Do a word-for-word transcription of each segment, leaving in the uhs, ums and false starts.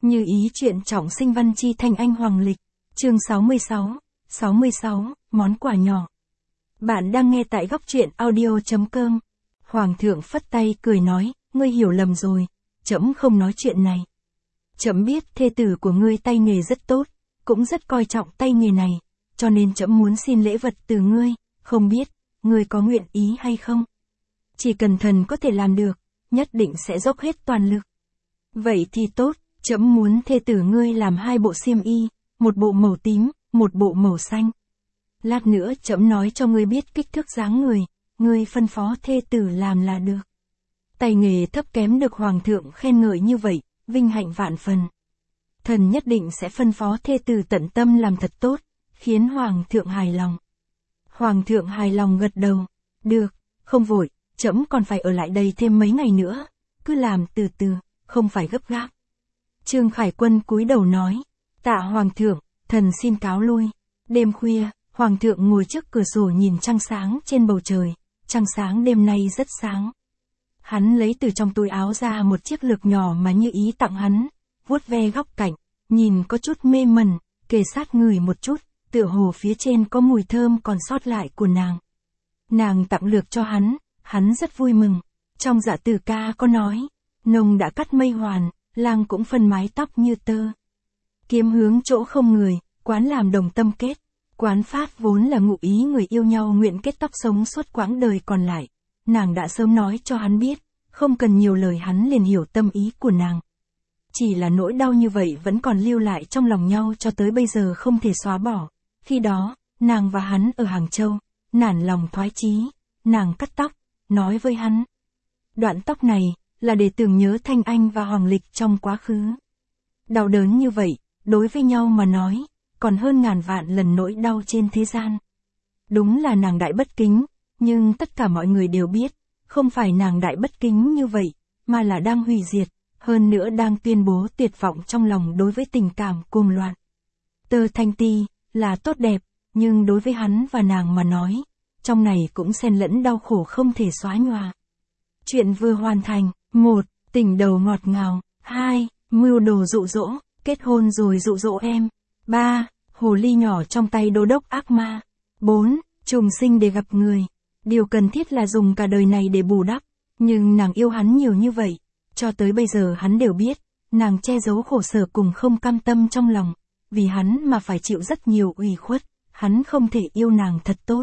Như ý chuyện trọng sinh văn chi thanh anh hoàng lịch. Chương sáu mươi sáu. sáu mươi sáu, món quà nhỏ. Bạn đang nghe tại góc truyện audio.com. Hoàng thượng phất tay cười nói, ngươi hiểu lầm rồi, trẫm không nói chuyện này. Trẫm biết thê tử của ngươi tay nghề rất tốt, cũng rất coi trọng tay nghề này, cho nên trẫm muốn xin lễ vật từ ngươi, không biết, ngươi có nguyện ý hay không? Chỉ cần thần có thể làm được, nhất định sẽ dốc hết toàn lực. Vậy thì tốt, trẫm muốn thê tử ngươi làm hai bộ xiêm y, một bộ màu tím, một bộ màu xanh. Lát nữa trẫm nói cho ngươi biết kích thước dáng người, ngươi phân phó thê tử làm là được. Tay nghề thấp kém được hoàng thượng khen ngợi như vậy, vinh hạnh vạn phần. Thần nhất định sẽ phân phó thê tử tận tâm làm thật tốt, khiến hoàng thượng hài lòng. Hoàng thượng hài lòng gật đầu, được, không vội, trẫm còn phải ở lại đây thêm mấy ngày nữa, cứ làm từ từ, không phải gấp gáp. Trương Khải Quân cúi đầu nói, tạ hoàng thượng, thần xin cáo lui. Đêm khuya, hoàng thượng ngồi trước cửa sổ nhìn trăng sáng trên bầu trời, trăng sáng đêm nay rất sáng. Hắn lấy từ trong túi áo ra một chiếc lược nhỏ mà Như Ý tặng hắn, vuốt ve góc cạnh, nhìn có chút mê mẩn, kề sát ngửi một chút, tựa hồ phía trên có mùi thơm còn sót lại của nàng. Nàng tặng lược cho hắn, hắn rất vui mừng. Trong Dạ Tử ca có nói, nông đã cắt mây hoàn, lang cũng phân mái tóc như tơ. Kiếm hướng chỗ không người, quán làm đồng tâm kết. Quán pháp vốn là ngụ ý người yêu nhau nguyện kết tóc sống suốt quãng đời còn lại. Nàng đã sớm nói cho hắn biết, không cần nhiều lời hắn liền hiểu tâm ý của nàng. Chỉ là nỗi đau như vậy vẫn còn lưu lại trong lòng nhau cho tới bây giờ không thể xóa bỏ. Khi đó, nàng và hắn ở Hàng Châu, nản lòng thoái chí, nàng cắt tóc, nói với hắn. Đoạn tóc này, là để tưởng nhớ Thanh Anh và Hoàng Lịch trong quá khứ. Đau đớn như vậy, đối với nhau mà nói, còn hơn ngàn vạn lần nỗi đau trên thế gian. Đúng là nàng đại bất kính, nhưng tất cả mọi người đều biết, không phải nàng đại bất kính như vậy, mà là đang hủy diệt, hơn nữa đang tuyên bố tuyệt vọng trong lòng đối với tình cảm cuồng loạn. Tơ Thanh Ti, là tốt đẹp, nhưng đối với hắn và nàng mà nói, trong này cũng xen lẫn đau khổ không thể xóa nhòa. Chuyện vừa hoàn thành. Một. Tình đầu ngọt ngào. Hai. Mưu đồ dụ dỗ, kết hôn rồi dụ dỗ em. Ba. Hồ ly nhỏ trong tay đô đốc ác ma. Bốn. Trùng sinh để gặp người. Điều cần thiết là dùng cả đời này để bù đắp. Nhưng nàng yêu hắn nhiều như vậy, cho tới bây giờ hắn đều biết, nàng che giấu khổ sở cùng không cam tâm trong lòng, vì hắn mà phải chịu rất nhiều ủy khuất, hắn không thể yêu nàng thật tốt.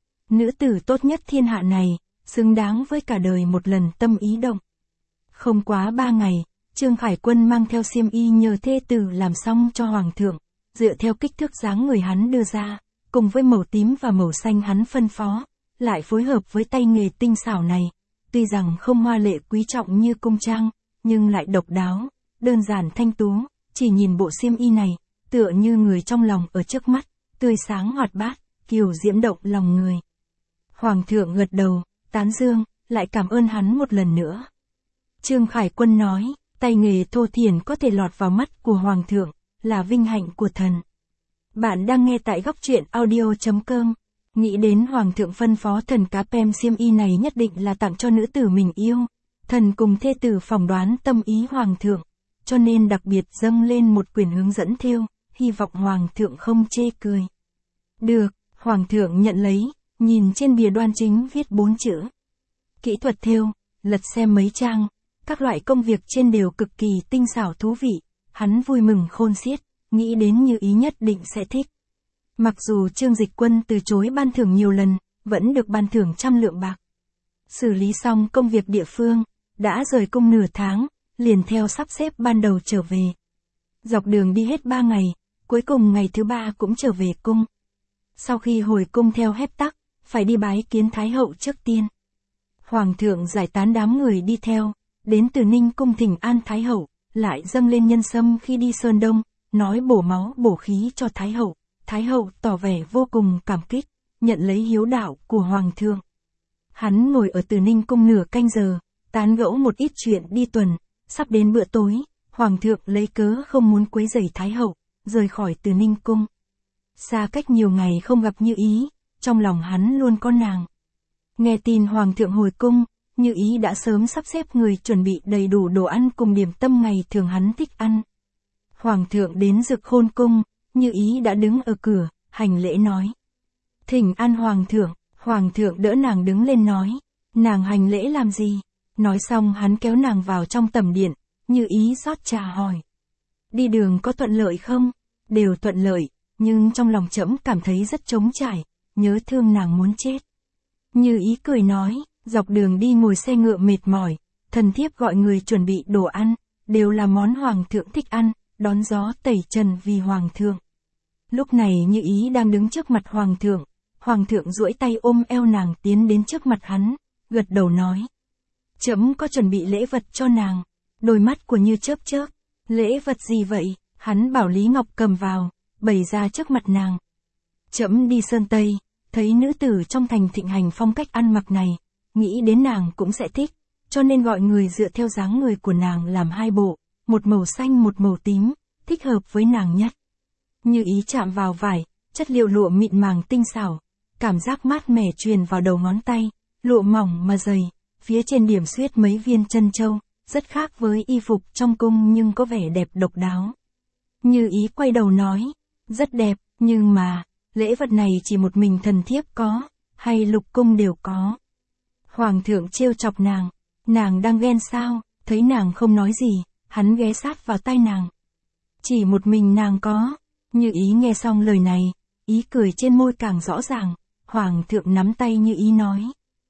Nữ tử tốt nhất thiên hạ này, xứng đáng với cả đời một lần tâm ý động. Không quá ba ngày, Trương Khải Quân mang theo xiêm y nhờ thê tử làm xong cho hoàng thượng, dựa theo kích thước dáng người hắn đưa ra, cùng với màu tím và màu xanh hắn phân phó, lại phối hợp với tay nghề tinh xảo này, tuy rằng không hoa lệ quý trọng như cung trang, nhưng lại độc đáo, đơn giản thanh tú, chỉ nhìn bộ xiêm y này, tựa như người trong lòng ở trước mắt, tươi sáng hoạt bát, kiều diễm động lòng người. Hoàng thượng gật đầu, tán dương, lại cảm ơn hắn một lần nữa. Trương Khải Quân nói, tay nghề thô thiển có thể lọt vào mắt của hoàng thượng, là vinh hạnh của thần. Bạn đang nghe tại góc truyện audio.com. Nghĩ đến hoàng thượng phân phó thần cá pem xiêm y này nhất định là tặng cho nữ tử mình yêu. Thần cùng thê tử phỏng đoán tâm ý hoàng thượng, cho nên đặc biệt dâng lên một quyển hướng dẫn thêu, hy vọng hoàng thượng không chê cười. Được, hoàng thượng nhận lấy, nhìn trên bìa đoan chính viết bốn chữ. Kỹ thuật thêu, lật xem mấy trang, các loại công việc trên đều cực kỳ tinh xảo thú vị, hắn vui mừng khôn xiết, nghĩ đến Như Ý nhất định sẽ thích. Mặc dù Trương Dịch Quân từ chối ban thưởng nhiều lần, vẫn được ban thưởng trăm lượng bạc. Xử lý xong công việc địa phương, đã rời cung nửa tháng, liền theo sắp xếp ban đầu trở về. Dọc đường đi hết ba ngày, cuối cùng ngày thứ ba cũng trở về cung. Sau khi hồi cung theo phép tắc, phải đi bái kiến Thái hậu trước tiên. Hoàng thượng giải tán đám người đi theo, đến Từ Ninh cung thỉnh an Thái hậu, lại dâng lên nhân sâm khi đi Sơn Đông, nói bổ máu bổ khí cho Thái hậu. Thái hậu tỏ vẻ vô cùng cảm kích, nhận lấy hiếu đạo của hoàng thượng. Hắn ngồi ở Từ Ninh cung nửa canh giờ, tán gẫu một ít chuyện đi tuần, sắp đến bữa tối, hoàng thượng lấy cớ không muốn quấy rầy Thái hậu, rời khỏi Từ Ninh cung. Xa cách nhiều ngày không gặp Như Ý, trong lòng hắn luôn có nàng. Nghe tin hoàng thượng hồi cung, Như Ý đã sớm sắp xếp người chuẩn bị đầy đủ đồ ăn cùng điểm tâm ngày thường hắn thích ăn. Hoàng thượng đến Dực Khôn cung, Như Ý đã đứng ở cửa, hành lễ nói. Thỉnh an Hoàng thượng, Hoàng thượng đỡ nàng đứng lên nói. Nàng hành lễ làm gì? Nói xong hắn kéo nàng vào trong tẩm điện, Như Ý rót trà hỏi. Đi đường có thuận lợi không? Đều thuận lợi, nhưng trong lòng trẫm cảm thấy rất trống trải, nhớ thương nàng muốn chết. Như Ý cười nói, dọc đường đi ngồi xe ngựa mệt mỏi, thần thiếp gọi người chuẩn bị đồ ăn, đều là món Hoàng thượng thích ăn, đón gió tẩy trần vì Hoàng thượng. Lúc này Như Ý đang đứng trước mặt Hoàng thượng, Hoàng thượng duỗi tay ôm eo nàng tiến đến trước mặt hắn, gật đầu nói. Trẫm có chuẩn bị lễ vật cho nàng. Đôi mắt của Như chớp chớp. Lễ vật gì vậy? Hắn bảo Lý Ngọc cầm vào, bày ra trước mặt nàng. Trẫm đi Sơn Tây, thấy nữ tử trong thành thịnh hành phong cách ăn mặc này, nghĩ đến nàng cũng sẽ thích, cho nên gọi người dựa theo dáng người của nàng làm hai bộ, một màu xanh một màu tím, thích hợp với nàng nhất. Như Ý chạm vào vải, chất liệu lụa mịn màng tinh xảo, cảm giác mát mẻ truyền vào đầu ngón tay, lụa mỏng mà dày, phía trên điểm xuyết mấy viên chân châu, rất khác với y phục trong cung nhưng có vẻ đẹp độc đáo. Như Ý quay đầu nói, rất đẹp, nhưng mà, lễ vật này chỉ một mình thần thiếp có, hay lục cung đều có. Hoàng thượng trêu chọc nàng, nàng đang ghen sao? Thấy nàng không nói gì, hắn ghé sát vào tai nàng. Chỉ một mình nàng có. Như Ý nghe xong lời này, ý cười trên môi càng rõ ràng. Hoàng thượng nắm tay Như Ý nói,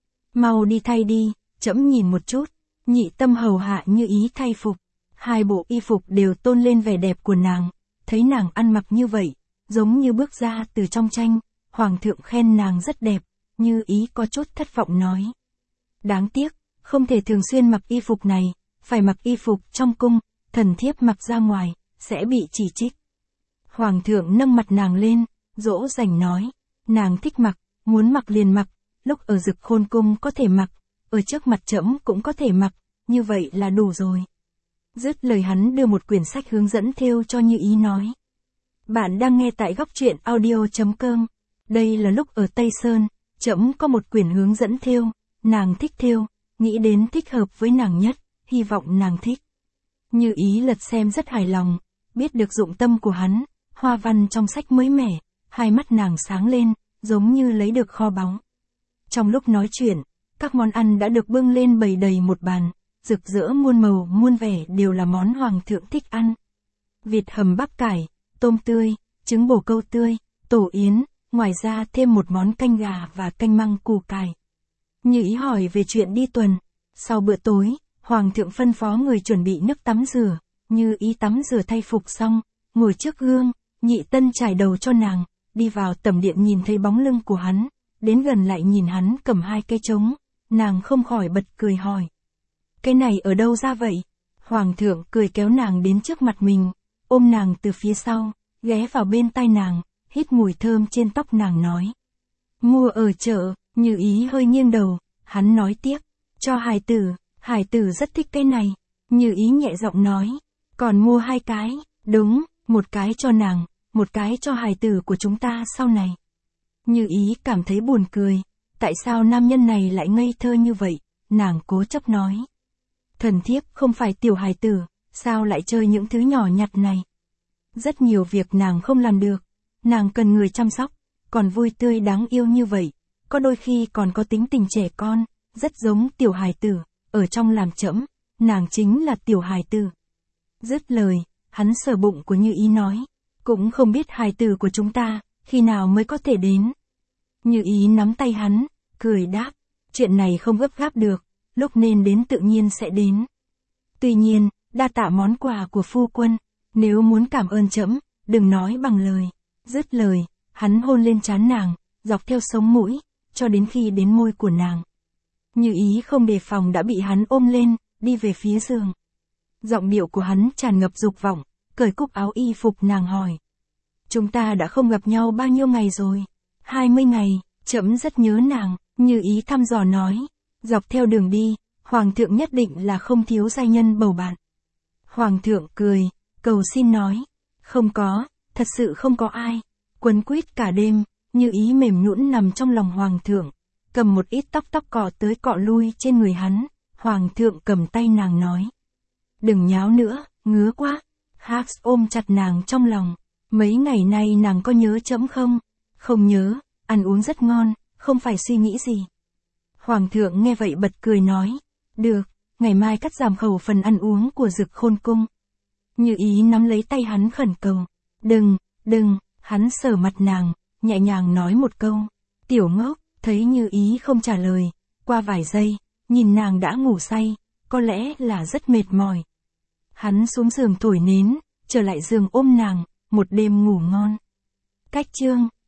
mau đi thay đi, trẫm nhìn một chút. Nhị tâm hầu hạ Như Ý thay phục, hai bộ y phục đều tôn lên vẻ đẹp của nàng. Thấy nàng ăn mặc như vậy, giống như bước ra từ trong tranh. Hoàng thượng khen nàng rất đẹp. Như Ý có chút thất vọng nói, đáng tiếc, không thể thường xuyên mặc y phục này, phải mặc y phục trong cung, thần thiếp mặc ra ngoài, sẽ bị chỉ trích. Hoàng thượng nâng mặt nàng lên, dỗ dành nói, nàng thích mặc, muốn mặc liền mặc, lúc ở Dực Khôn cung có thể mặc, ở trước mặt trẫm cũng có thể mặc, như vậy là đủ rồi. Dứt lời hắn đưa một quyển sách hướng dẫn thêu cho Như Ý nói. Bạn đang nghe tại góc truyện audio chấm com. Đây là lúc ở Tây Sơn, trẫm có một quyển hướng dẫn thêu, nàng thích thêu, nghĩ đến thích hợp với nàng nhất, hy vọng nàng thích. Như Ý lật xem rất hài lòng, biết được dụng tâm của hắn, hoa văn trong sách mới mẻ, hai mắt nàng sáng lên, giống như lấy được kho báu. Trong lúc nói chuyện, các món ăn đã được bưng lên bày đầy một bàn, rực rỡ muôn màu muôn vẻ đều là món Hoàng thượng thích ăn. Vịt hầm bắp cải, tôm tươi, trứng bổ câu tươi, tổ yến, ngoài ra thêm một món canh gà và canh măng củ cải. Như Ý hỏi về chuyện đi tuần. Sau bữa tối, Hoàng thượng phân phó người chuẩn bị nước tắm rửa. Như Ý tắm rửa thay phục xong, ngồi trước gương, nhị tân trải đầu cho nàng, đi vào tẩm điện nhìn thấy bóng lưng của hắn, đến gần lại nhìn hắn cầm hai cây trống, nàng không khỏi bật cười hỏi. Cái này ở đâu ra vậy? Hoàng thượng cười kéo nàng đến trước mặt mình, ôm nàng từ phía sau, ghé vào bên tai nàng, hít mùi thơm trên tóc nàng nói. Mua ở chợ. Như Ý hơi nghiêng đầu, hắn nói tiếp, cho Hải tử, Hải tử rất thích cái này. Như Ý nhẹ giọng nói, còn mua hai cái, đúng, một cái cho nàng, một cái cho Hải tử của chúng ta sau này. Như Ý cảm thấy buồn cười, tại sao nam nhân này lại ngây thơ như vậy, nàng cố chấp nói. Thần thiếp không phải tiểu hài tử, sao lại chơi những thứ nhỏ nhặt này. Rất nhiều việc nàng không làm được, nàng cần người chăm sóc, còn vui tươi đáng yêu như vậy. Có đôi khi còn có tính tình trẻ con, rất giống tiểu hài tử, ở trong làm trẫm, nàng chính là tiểu hài tử. Dứt lời, hắn sờ bụng của Như Ý nói, cũng không biết hài tử của chúng ta, khi nào mới có thể đến. Như Ý nắm tay hắn, cười đáp, chuyện này không gấp gáp được, lúc nên đến tự nhiên sẽ đến. Tuy nhiên, đa tạ món quà của phu quân, nếu muốn cảm ơn trẫm, đừng nói bằng lời. Dứt lời, hắn hôn lên trán nàng, dọc theo sống mũi, cho đến khi đến môi của nàng. Như Ý không đề phòng đã bị hắn ôm lên, đi về phía giường. Giọng điệu của hắn tràn ngập dục vọng, cởi cúc áo y phục nàng hỏi. Chúng ta đã không gặp nhau bao nhiêu ngày rồi? Hai mươi ngày, trẫm rất nhớ nàng. Như Ý thăm dò nói. Dọc theo đường đi, Hoàng thượng nhất định là không thiếu giai nhân bầu bạn. Hoàng thượng cười, cầu xin nói. Không có, thật sự không có ai. Quấn quýt cả đêm, Như Ý mềm nhũn nằm trong lòng Hoàng thượng, cầm một ít tóc tóc cọ tới cọ lui trên người hắn. Hoàng thượng cầm tay nàng nói. Đừng nháo nữa, ngứa quá. Hux ôm chặt nàng trong lòng. Mấy ngày nay nàng có nhớ trẫm không? Không nhớ, ăn uống rất ngon, không phải suy nghĩ gì. Hoàng thượng nghe vậy bật cười nói. Được, ngày mai cắt giảm khẩu phần ăn uống của Dực Khôn cung. Như Ý nắm lấy tay hắn khẩn cầu. Đừng, đừng, hắn sờ mặt nàng, nhẹ nhàng nói một câu. Tiểu ngốc, thấy Như Ý không trả lời, qua vài giây, nhìn nàng đã ngủ say, có lẽ là rất mệt mỏi. Hắn xuống giường thổi nến, trở lại giường ôm nàng, một đêm ngủ ngon. Cách chương